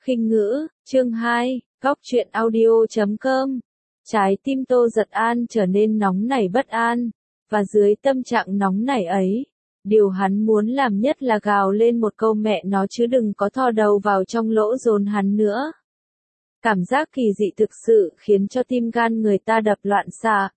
Khinh Ngữ, chương 2, Góc truyện audio.com. Trái tim Tô Giật An trở nên nóng nảy bất an, và dưới tâm trạng nóng nảy ấy, điều hắn muốn làm nhất là gào lên một câu mẹ nó chứ đừng có thò đầu vào trong lỗ dồn hắn nữa. Cảm giác kỳ dị thực sự khiến cho tim gan người ta đập loạn xạ.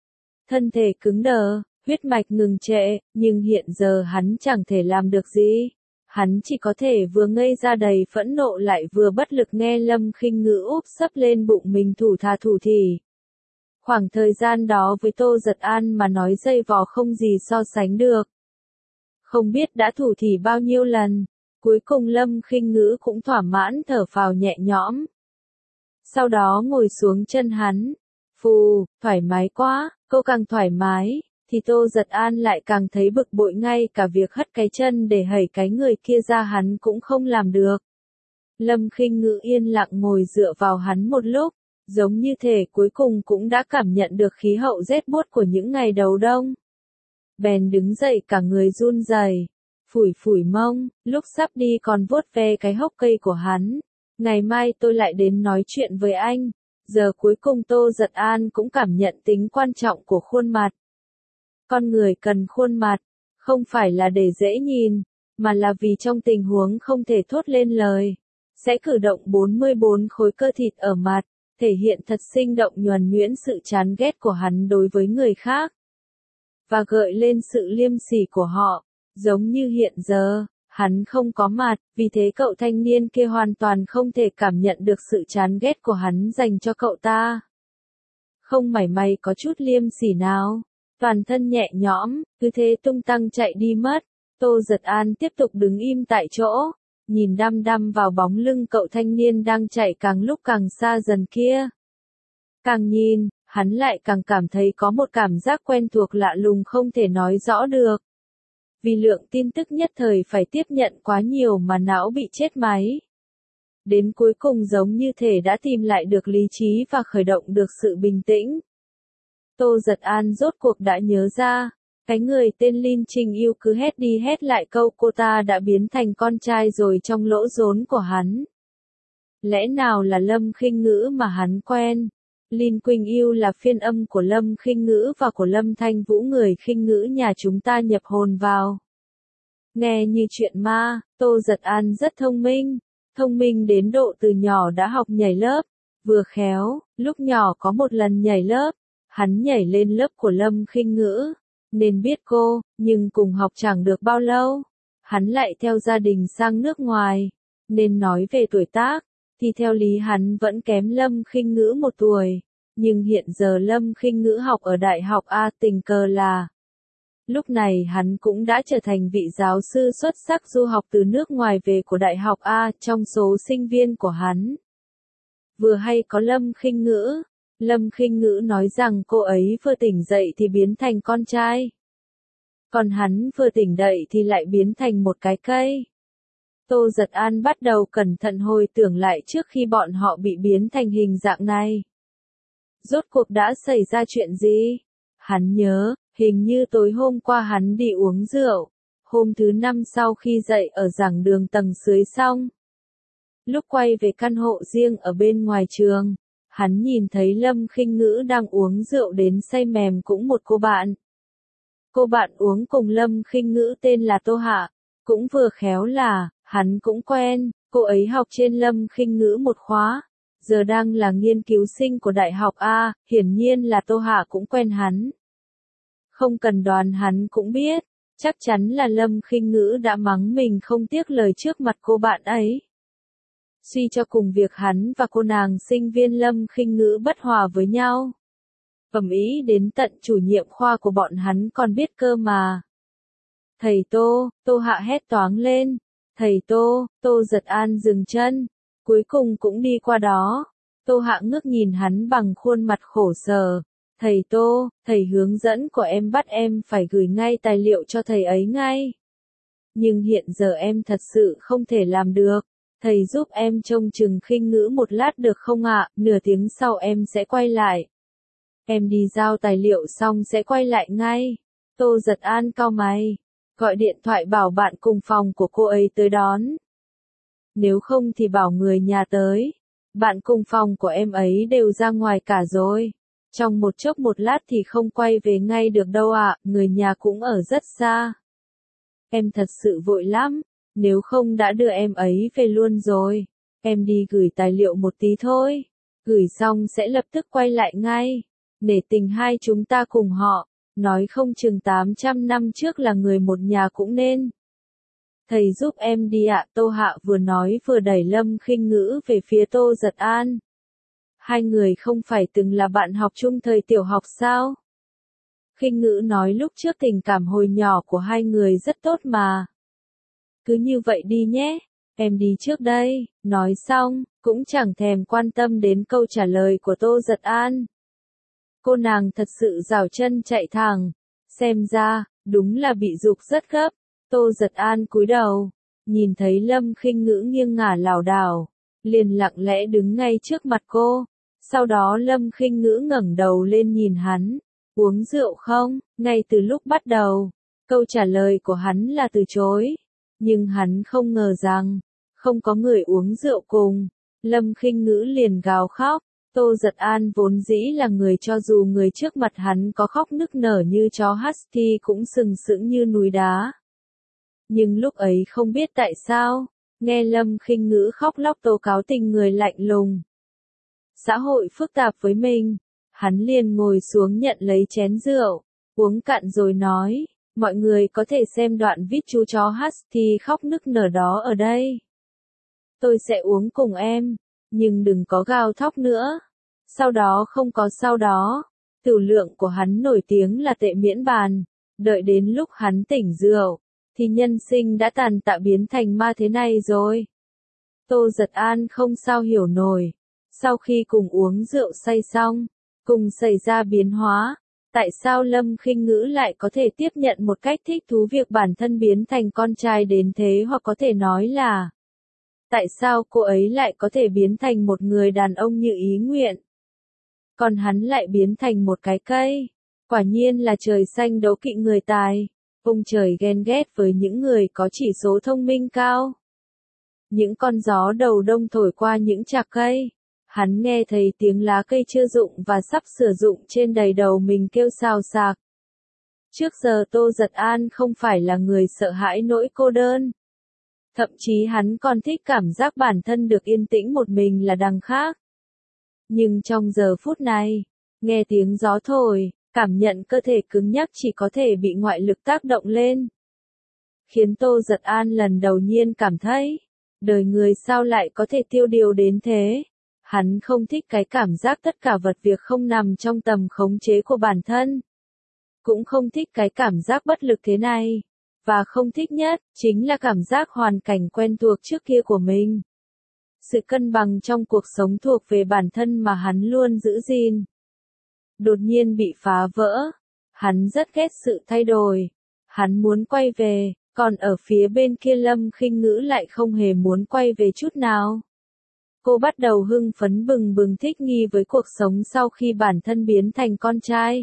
Thân thể cứng đờ, huyết mạch ngừng trệ, nhưng hiện giờ hắn chẳng thể làm được gì. Hắn chỉ có thể vừa ngây ra đầy phẫn nộ lại vừa bất lực nghe Lâm Khinh Ngữ úp sấp lên bụng mình thủ thà thủ thỉ. Khoảng thời gian đó với Tô Giật An mà nói dây vò không gì so sánh được. Không biết đã thủ thỉ bao nhiêu lần, cuối cùng Lâm Khinh Ngữ cũng thỏa mãn thở phào nhẹ nhõm. Sau đó ngồi xuống chân hắn. Phù, thoải mái quá, cô càng thoải mái, thì Tô Giật An lại càng thấy bực bội, ngay cả việc hất cái chân để hẩy cái người kia ra hắn cũng không làm được. Lâm Khinh Ngữ yên lặng ngồi dựa vào hắn một lúc, giống như thể cuối cùng cũng đã cảm nhận được khí hậu rét buốt của những ngày đầu đông. Bèn đứng dậy cả người run rẩy, phủi phủi mông, lúc sắp đi còn vuốt ve cái hốc cây của hắn. Ngày mai tôi lại đến nói chuyện với anh. Giờ cuối cùng Tô Giật An cũng cảm nhận tính quan trọng của khuôn mặt. Con người cần khuôn mặt, không phải là để dễ nhìn, mà là vì trong tình huống không thể thốt lên lời, sẽ cử động 44 khối cơ thịt ở mặt, thể hiện thật sinh động nhuần nhuyễn sự chán ghét của hắn đối với người khác, và gợi lên sự liêm sỉ của họ, giống như hiện giờ. Hắn không có mặt, vì thế cậu thanh niên kia hoàn toàn không thể cảm nhận được sự chán ghét của hắn dành cho cậu ta. Không mảy may có chút liêm sỉ nào, toàn thân nhẹ nhõm, cứ thế tung tăng chạy đi mất. Tô Giật An tiếp tục đứng im tại chỗ, nhìn đăm đăm vào bóng lưng cậu thanh niên đang chạy càng lúc càng xa dần kia. Càng nhìn, hắn lại càng cảm thấy có một cảm giác quen thuộc lạ lùng không thể nói rõ được. Vì lượng tin tức nhất thời phải tiếp nhận quá nhiều mà não bị chết máy. Đến cuối cùng giống như thể đã tìm lại được lý trí và khởi động được sự bình tĩnh. Tô Giật An rốt cuộc đã nhớ ra, cái người tên Linh Trình Yêu cứ hét đi hét lại câu cô ta đã biến thành con trai rồi trong lỗ rốn của hắn. Lẽ nào là Lâm Khinh Ngữ mà hắn quen? Linh Quỳnh Yêu là phiên âm của Lâm Khinh Ngữ và của Lâm Thanh Vũ, người Khinh Ngữ nhà chúng ta nhập hồn vào. Nghe như chuyện ma, Tô Giật An rất thông minh đến độ từ nhỏ đã học nhảy lớp, vừa khéo, lúc nhỏ có một lần nhảy lớp, hắn nhảy lên lớp của Lâm Khinh Ngữ, nên biết cô, nhưng cùng học chẳng được bao lâu, hắn lại theo gia đình sang nước ngoài, nên nói về tuổi tác, thì theo lý hắn vẫn kém Lâm Khinh Ngữ một tuổi, nhưng hiện giờ Lâm Khinh Ngữ học ở Đại học A, tình cờ là lúc này hắn cũng đã trở thành vị giáo sư xuất sắc du học từ nước ngoài về của Đại học A trong số sinh viên của hắn. Vừa hay có Lâm Khinh Ngữ nói rằng cô ấy vừa tỉnh dậy thì biến thành con trai. Còn hắn vừa tỉnh dậy thì lại biến thành một cái cây. Tô Giật An bắt đầu cẩn thận hồi tưởng lại trước khi bọn họ bị biến thành hình dạng này. Rốt cuộc đã xảy ra chuyện gì? Hắn nhớ, hình như tối hôm qua hắn đi uống rượu, hôm thứ 5 sau khi dậy ở giảng đường tầng dưới xong. Lúc quay về căn hộ riêng ở bên ngoài trường, hắn nhìn thấy Lâm Khinh Ngữ đang uống rượu đến say mềm cũng một cô bạn. Cô bạn uống cùng Lâm Khinh Ngữ tên là Tô Hạ, cũng vừa khéo là, hắn cũng quen, cô ấy học trên Lâm Khinh Ngữ một khóa, giờ đang là nghiên cứu sinh của Đại học A, hiển nhiên là Tô Hạ cũng quen hắn. Không cần đoán hắn cũng biết, chắc chắn là Lâm Khinh Ngữ đã mắng mình không tiếc lời trước mặt cô bạn ấy. Suy cho cùng việc hắn và cô nàng sinh viên Lâm Khinh Ngữ bất hòa với nhau. Ầm ĩ đến tận chủ nhiệm khoa của bọn hắn còn biết cơ mà. Thầy Tô, Tô Hạ hét toáng lên. Thầy Tô, Tô Giật An dừng chân, cuối cùng cũng đi qua đó. Tô Hạ ngước nhìn hắn bằng khuôn mặt khổ sở. Thầy Tô, thầy hướng dẫn của em bắt em phải gửi ngay tài liệu cho thầy ấy ngay. Nhưng hiện giờ em thật sự không thể làm được. Thầy giúp em trông chừng Khinh Ngữ một lát được không ạ? Nửa tiếng sau em sẽ quay lại. Em đi giao tài liệu xong sẽ quay lại ngay. Tô Giật An cau mày, gọi điện thoại bảo bạn cùng phòng của cô ấy tới đón. nếu không thì bảo người nhà tới. Bạn cùng phòng của em ấy đều ra ngoài cả rồi. Trong một chốc một lát thì không quay về ngay được đâu ạ, người nhà cũng ở rất xa. Em thật sự vội lắm, nếu không đã đưa em ấy về luôn rồi. Em đi gửi tài liệu một tí thôi, gửi xong sẽ lập tức quay lại ngay. Nể tình hai chúng ta cùng họ, nói không chừng 800 năm trước là người một nhà cũng nên. Thầy giúp em đi ạ, Tô Hạ vừa nói vừa đẩy Lâm Khinh Ngữ về phía Tô Giật An. Hai người không phải từng là bạn học chung thời tiểu học sao? Khinh Ngữ nói lúc trước tình cảm hồi nhỏ của hai người rất tốt mà. Cứ như vậy đi nhé, em đi trước đây, nói xong, cũng chẳng thèm quan tâm đến câu trả lời của Tô Giật An. Cô nàng thật sự giảo chân chạy thẳng, xem ra, đúng là bị giục rất gấp. Tô Giật An cúi đầu, nhìn thấy Lâm Khinh Ngữ nghiêng ngả lảo đảo, liền lặng lẽ đứng ngay trước mặt cô. Sau đó Lâm Khinh Ngữ ngẩng đầu lên nhìn hắn, uống rượu không? Ngay từ lúc bắt đầu, câu trả lời của hắn là từ chối. Nhưng hắn không ngờ rằng, không có người uống rượu cùng. Lâm Khinh Ngữ liền gào khóc. Tô Giật An vốn dĩ là người cho dù người trước mặt hắn có khóc nức nở như chó husky cũng sừng sững như núi đá. Nhưng lúc ấy không biết tại sao, nghe Lâm Khinh Ngữ khóc lóc tố cáo tình người lạnh lùng. Xã hội phức tạp với mình, hắn liền ngồi xuống nhận lấy chén rượu, uống cạn rồi nói, mọi người có thể xem đoạn vít chú chó husky khóc nức nở đó ở đây. Tôi sẽ uống cùng em, nhưng đừng có gào thóc nữa. Sau đó không có sau đó, tử lượng của hắn nổi tiếng là tệ miễn bàn, đợi đến lúc hắn tỉnh rượu, thì nhân sinh đã tàn tạ biến thành ma thế này rồi. Tô Giật An không sao hiểu nổi, sau khi cùng uống rượu say xong, cùng xảy ra biến hóa, tại sao Lâm Khinh Ngữ lại có thể tiếp nhận một cách thích thú việc bản thân biến thành con trai đến thế, hoặc có thể nói là tại sao cô ấy lại có thể biến thành một người đàn ông như ý nguyện, còn hắn lại biến thành một cái cây. Quả nhiên là trời xanh đố kỵ người tài, ông trời ghen ghét với những người có chỉ số thông minh cao. Những con gió đầu đông thổi qua những chạc cây, hắn nghe thấy tiếng lá cây chưa rụng và sắp sử dụng trên đầy đầu mình kêu xào xạc. Trước giờ Tô Giật An không phải là người sợ hãi nỗi cô đơn. Thậm chí hắn còn thích cảm giác bản thân được yên tĩnh một mình là đằng khác. Nhưng trong giờ phút này, nghe tiếng gió thổi, cảm nhận cơ thể cứng nhắc chỉ có thể bị ngoại lực tác động lên. Khiến Tô Giật An lần đầu nhiên cảm thấy, đời người sao lại có thể tiêu điều đến thế. Hắn không thích cái cảm giác tất cả vật việc không nằm trong tầm khống chế của bản thân. Cũng không thích cái cảm giác bất lực thế này. Và không thích nhất, chính là cảm giác hoàn cảnh quen thuộc trước kia của mình. Sự cân bằng trong cuộc sống thuộc về bản thân mà hắn luôn giữ gìn, đột nhiên bị phá vỡ. Hắn rất ghét sự thay đổi. Hắn muốn quay về, còn ở phía bên kia Lâm Khinh Ngữ lại không hề muốn quay về chút nào. Cô bắt đầu hưng phấn bừng bừng thích nghi với cuộc sống sau khi bản thân biến thành con trai.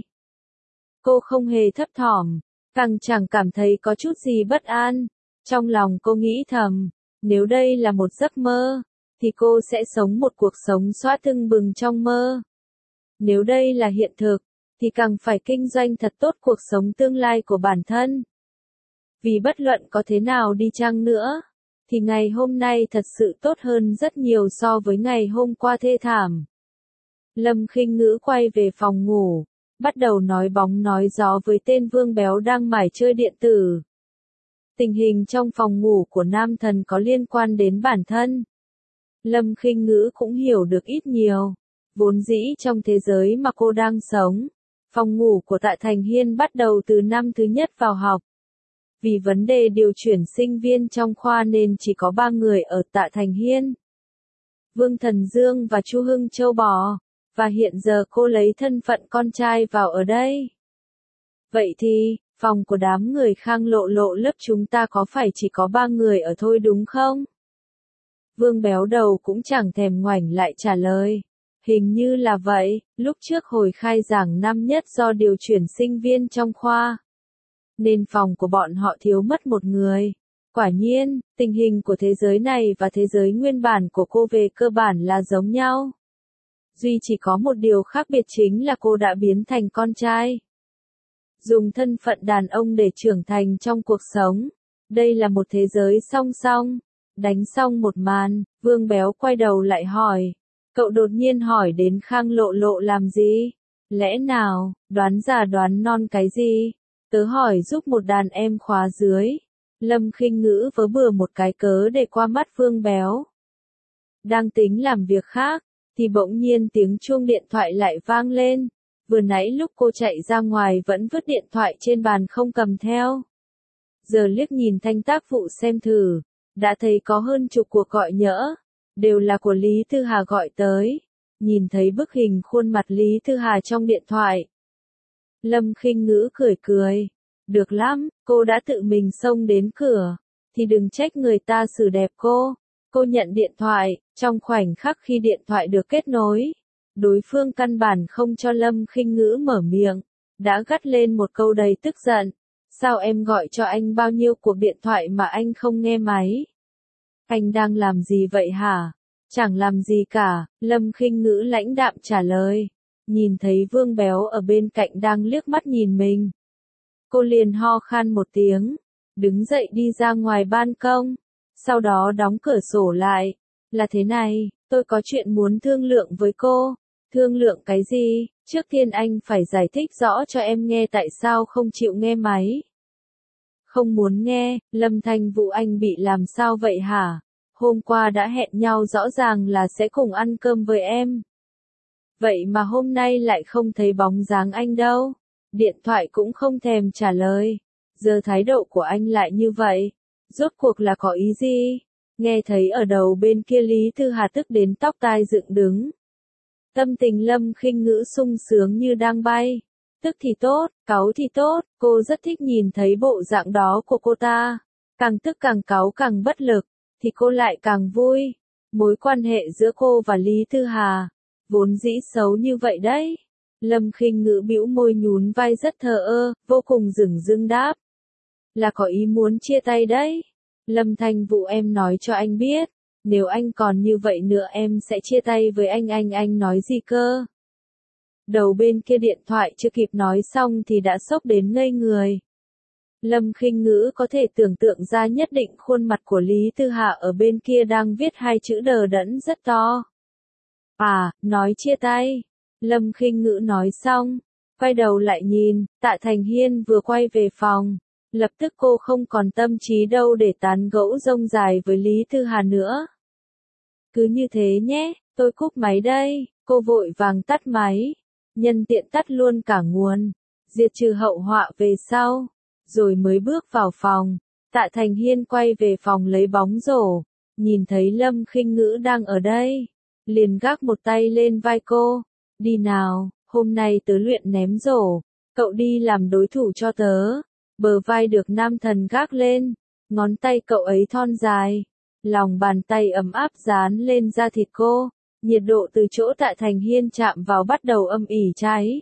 Cô không hề thấp thỏm, càng chẳng cảm thấy có chút gì bất an. Trong lòng cô nghĩ thầm, nếu đây là một giấc mơ, thì cô sẽ sống một cuộc sống xóa tưng bừng trong mơ. Nếu đây là hiện thực, thì càng phải kinh doanh thật tốt cuộc sống tương lai của bản thân. Vì bất luận có thế nào đi chăng nữa, thì ngày hôm nay thật sự tốt hơn rất nhiều so với ngày hôm qua thê thảm. Lâm Khinh Ngữ quay về phòng ngủ, bắt đầu nói bóng nói gió với tên Vương Béo đang mải chơi điện tử. Tình hình trong phòng ngủ của nam thần có liên quan đến bản thân. Lâm Khinh Ngữ cũng hiểu được ít nhiều. Vốn dĩ trong thế giới mà cô đang sống, phòng ngủ của Tạ Thành Hiên bắt đầu từ năm thứ nhất vào học. Vì vấn đề điều chuyển sinh viên trong khoa nên chỉ có 3 người ở Tạ Thành Hiên. Vương Thần Dương và Chu Hưng Châu Bò. Và hiện giờ cô lấy thân phận con trai vào ở đây. Vậy thì, phòng của đám người Khang Lộ Lộ lớp chúng ta có phải chỉ có 3 người ở thôi đúng không? Vương Béo Đầu cũng chẳng thèm ngoảnh lại trả lời. Hình như là vậy, lúc trước hồi khai giảng năm nhất do điều chuyển sinh viên trong khoa, nên phòng của bọn họ thiếu mất một người. Quả nhiên, tình hình của thế giới này và thế giới nguyên bản của cô về cơ bản là giống nhau. Duy chỉ có một điều khác biệt chính là cô đã biến thành con trai. Dùng thân phận đàn ông để trưởng thành trong cuộc sống. Đây là một thế giới song song. Đánh xong một màn, Vương Béo quay đầu lại hỏi. Cậu đột nhiên hỏi đến Khang Lộ Lộ làm gì? Lẽ nào, đoán già đoán non cái gì? Tớ hỏi giúp một đàn em khóa dưới. Lâm Khinh Ngữ vớ bừa một cái cớ để qua mắt Vương Béo. Đang tính làm việc khác, thì bỗng nhiên tiếng chuông điện thoại lại vang lên. Vừa nãy lúc cô chạy ra ngoài vẫn vứt điện thoại trên bàn không cầm theo. Giờ liếc nhìn thanh tác vụ xem thử, đã thấy có hơn chục cuộc gọi nhỡ, đều là của Lý Thư Hà gọi tới. Nhìn thấy bức hình khuôn mặt Lý Thư Hà trong điện thoại. Lâm Khinh Ngữ cười cười. Được lắm, cô đã tự mình xông đến cửa, thì đừng trách người ta xử đẹp cô. Cô nhận điện thoại, trong khoảnh khắc khi điện thoại được kết nối, đối phương căn bản không cho Lâm Khinh Ngữ mở miệng, đã gắt lên một câu đầy tức giận. Sao em gọi cho anh bao nhiêu cuộc điện thoại mà anh không nghe máy? Anh đang làm gì vậy hả? Chẳng làm gì cả, Lâm Khinh Ngữ lãnh đạm trả lời. Nhìn thấy Vương Béo ở bên cạnh đang liếc mắt nhìn mình. Cô liền ho khan một tiếng, đứng dậy đi ra ngoài ban công, sau đó đóng cửa sổ lại. Là thế này, tôi có chuyện muốn thương lượng với cô. Thương lượng cái gì? Trước tiên anh phải giải thích rõ cho em nghe tại sao không chịu nghe máy. Không muốn nghe, Lâm Thanh Vũ anh bị làm sao vậy hả? Hôm qua đã hẹn nhau rõ ràng là sẽ cùng ăn cơm với em. Vậy mà hôm nay lại không thấy bóng dáng anh đâu. Điện thoại cũng không thèm trả lời. Giờ thái độ của anh lại như vậy. Rốt cuộc là có ý gì? Nghe thấy ở đầu bên kia Lý Thư Hà tức đến tóc tai dựng đứng. Tâm tình Lâm Khinh Ngữ sung sướng như đang bay. Tức thì tốt, cáu thì tốt, cô rất thích nhìn thấy bộ dạng đó của cô ta. Càng tức càng cáu càng bất lực, thì cô lại càng vui. Mối quan hệ giữa cô và Lý Thư Hà, vốn dĩ xấu như vậy đấy. Lâm Khinh Ngữ bĩu môi nhún vai rất thờ ơ, vô cùng dửng dưng đáp. Là có ý muốn chia tay đấy. Lâm Thanh Vũ em nói cho anh biết, nếu anh còn như vậy nữa em sẽ chia tay với anh nói gì cơ? Đầu bên kia điện thoại chưa kịp nói xong thì đã sốc đến ngây người. Lâm Khinh Ngữ có thể tưởng tượng ra nhất định khuôn mặt của Lý Thư Hà ở bên kia đang viết hai chữ đờ đẫn rất to. À, nói chia tay. Lâm Khinh Ngữ nói xong, quay đầu lại nhìn, Tạ Thành Hiên vừa quay về phòng. Lập tức cô không còn tâm trí đâu để tán gẫu rông dài với Lý Thư Hà nữa. Cứ như thế nhé, tôi cúp máy đây. Cô vội vàng tắt máy. Nhân tiện tắt luôn cả nguồn. Diệt trừ hậu họa về sau. Rồi mới bước vào phòng. Tạ Thành Hiên quay về phòng lấy bóng rổ. Nhìn thấy Lâm Khinh Ngữ đang ở đây. Liền gác một tay lên vai cô. Đi nào, hôm nay tớ luyện ném rổ. Cậu đi làm đối thủ cho tớ. Bờ vai được nam thần gác lên. Ngón tay cậu ấy thon dài. Lòng bàn tay ấm áp dán lên da thịt cô. Nhiệt độ từ chỗ Tạ Thành Hiên chạm vào bắt đầu âm ỉ cháy.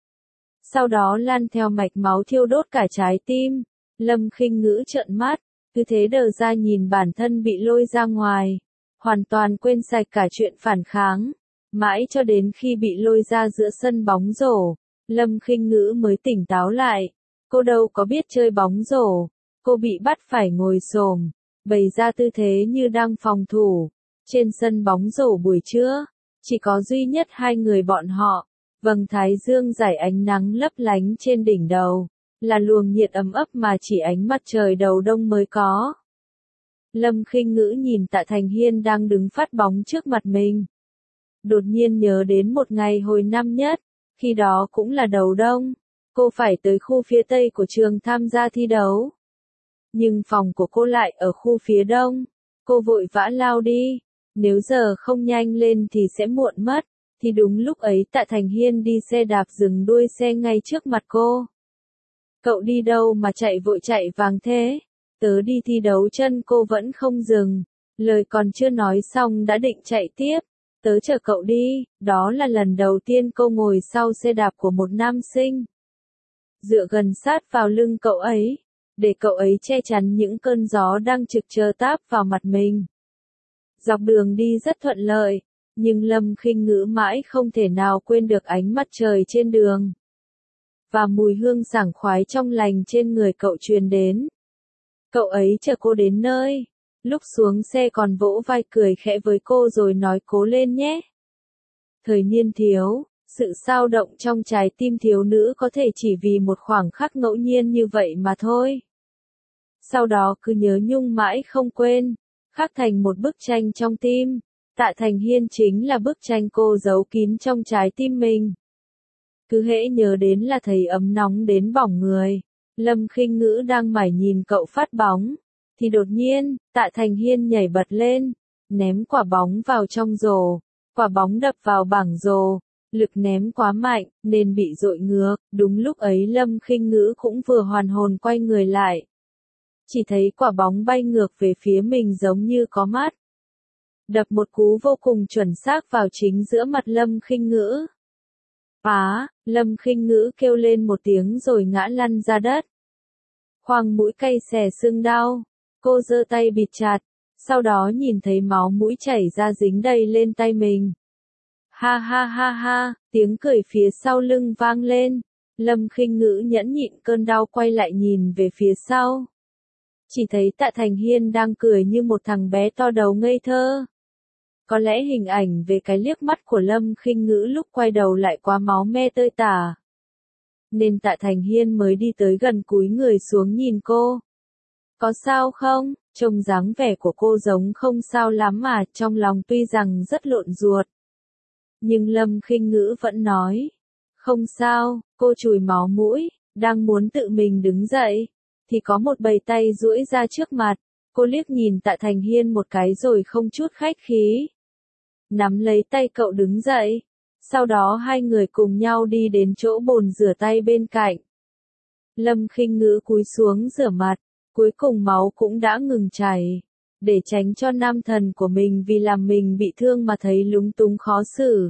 Sau đó lan theo mạch máu thiêu đốt cả trái tim. Lâm Khinh Ngữ trợn mắt, cứ thế đờ ra nhìn bản thân bị lôi ra ngoài. Hoàn toàn quên sạch cả chuyện phản kháng. Mãi cho đến khi bị lôi ra giữa sân bóng rổ, Lâm Khinh Ngữ mới tỉnh táo lại. Cô đâu có biết chơi bóng rổ. Cô bị bắt phải ngồi xổm, bày ra tư thế như đang phòng thủ. Trên sân bóng rổ buổi trưa, chỉ có duy nhất hai người bọn họ. Vầng thái dương rải ánh nắng lấp lánh trên đỉnh đầu, là luồng nhiệt ấm ấp mà chỉ ánh mặt trời đầu đông mới có. Lâm Khinh Ngữ nhìn Tạ Thành Hiên đang đứng phát bóng trước mặt mình. Đột nhiên nhớ đến một ngày hồi năm nhất, khi đó cũng là đầu đông, cô phải tới khu phía tây của trường tham gia thi đấu. Nhưng phòng của cô lại ở khu phía đông, cô vội vã lao đi, nếu giờ không nhanh lên thì sẽ muộn mất. Thì đúng lúc ấy Tạ Thành Hiên đi xe đạp dừng đuôi xe ngay trước mặt cô. Cậu đi đâu mà chạy vội chạy vàng thế? Tớ đi thi đấu chân cô vẫn không dừng. Lời còn chưa nói xong đã định chạy tiếp. Tớ chở cậu đi, đó là lần đầu tiên cô ngồi sau xe đạp của một nam sinh. Dựa gần sát vào lưng cậu ấy. để cậu ấy che chắn những cơn gió đang trực chờ táp vào mặt mình. Dọc đường đi rất thuận lợi, nhưng Lâm Khinh Ngữ mãi không thể nào quên được ánh mặt trời trên đường. Và mùi hương sảng khoái trong lành trên người cậu truyền đến. Cậu ấy chờ cô đến nơi. Lúc xuống xe còn vỗ vai cười khẽ với cô rồi nói cố lên nhé. Thời niên thiếu, sự xao động trong trái tim thiếu nữ có thể chỉ vì một khoảng khắc ngẫu nhiên như vậy mà thôi. Sau đó cứ nhớ nhung mãi không quên, khắc thành một bức tranh trong tim. Tạ Thành Hiên chính là bức tranh cô giấu kín trong trái tim mình. Cứ hễ nhớ đến là thấy ấm nóng đến bỏng người. Lâm Khinh Ngữ đang mải nhìn cậu phát bóng, thì đột nhiên, Tạ Thành Hiên nhảy bật lên, ném quả bóng vào trong rổ. Quả bóng đập vào bảng rổ, lực ném quá mạnh, nên bị dội ngược. Đúng lúc ấy Lâm Khinh Ngữ cũng vừa hoàn hồn quay người lại. Chỉ thấy quả bóng bay ngược về phía mình giống như có mắt. Đập một cú vô cùng chuẩn xác vào chính giữa mặt Lâm Khinh Ngữ. Lâm Khinh Ngữ kêu lên một tiếng rồi ngã lăn ra đất. Khoang mũi cay xè sưng đau, cô giơ tay bịt chặt, sau đó nhìn thấy máu mũi chảy ra dính đầy lên tay mình. Ha ha ha ha, tiếng cười phía sau lưng vang lên. Lâm Khinh Ngữ nhẫn nhịn cơn đau quay lại nhìn về phía sau. Chỉ thấy Tạ Thành Hiên đang cười như một thằng bé to đầu ngây thơ. Có lẽ hình ảnh về cái liếc mắt của Lâm Khinh Ngữ lúc quay đầu lại quá máu me tơi tả. Nên Tạ Thành Hiên mới đi tới gần cúi người xuống nhìn cô. Có sao không? Trông dáng vẻ của cô giống không sao lắm mà, trong lòng tuy rằng rất lộn ruột. Nhưng Lâm Khinh Ngữ vẫn nói. Không sao, cô chùi máu mũi, đang muốn tự mình đứng dậy. Thì có một bầy tay duỗi ra trước mặt. Cô liếc nhìn Tạ Thành Hiên một cái rồi không chút khách khí. Nắm lấy tay cậu đứng dậy. Sau đó hai người cùng nhau đi đến chỗ bồn rửa tay bên cạnh. Lâm Khinh Ngữ cúi xuống rửa mặt. Cuối cùng máu cũng đã ngừng chảy. Để tránh cho nam thần của mình vì làm mình bị thương mà thấy lúng túng khó xử.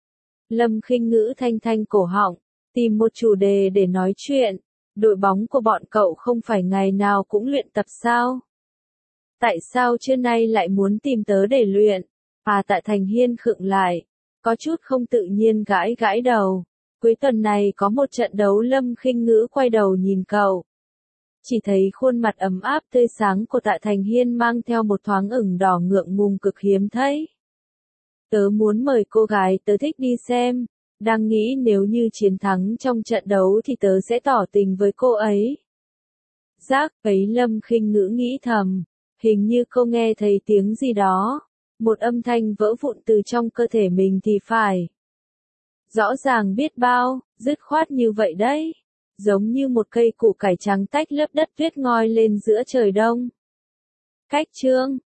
Lâm Khinh Ngữ thanh thanh cổ họng, tìm một chủ đề để nói chuyện. Đội bóng của bọn cậu không phải ngày nào cũng luyện tập sao? Tại sao trưa nay lại muốn tìm tớ để luyện? Tạ Thành Hiên khựng lại, có chút không tự nhiên gãi gãi đầu. Cuối tuần này có một trận đấu. Lâm Khinh Ngữ quay đầu nhìn cậu. Chỉ thấy khuôn mặt ấm áp tươi sáng của Tạ Thành Hiên mang theo một thoáng ửng đỏ ngượng ngùng cực hiếm thấy. Tớ muốn mời cô gái tớ thích đi xem. Đang nghĩ nếu như chiến thắng trong trận đấu thì tớ sẽ tỏ tình với cô ấy. Giác ấy Lâm Khinh Ngữ nghĩ thầm. Hình như cô nghe thấy tiếng gì đó. Một âm thanh vỡ vụn từ trong cơ thể mình thì phải. Rõ ràng biết bao, dứt khoát như vậy đấy. Giống như một cây củ cải trắng tách lớp đất tuyết ngoi lên giữa trời đông. Cách chương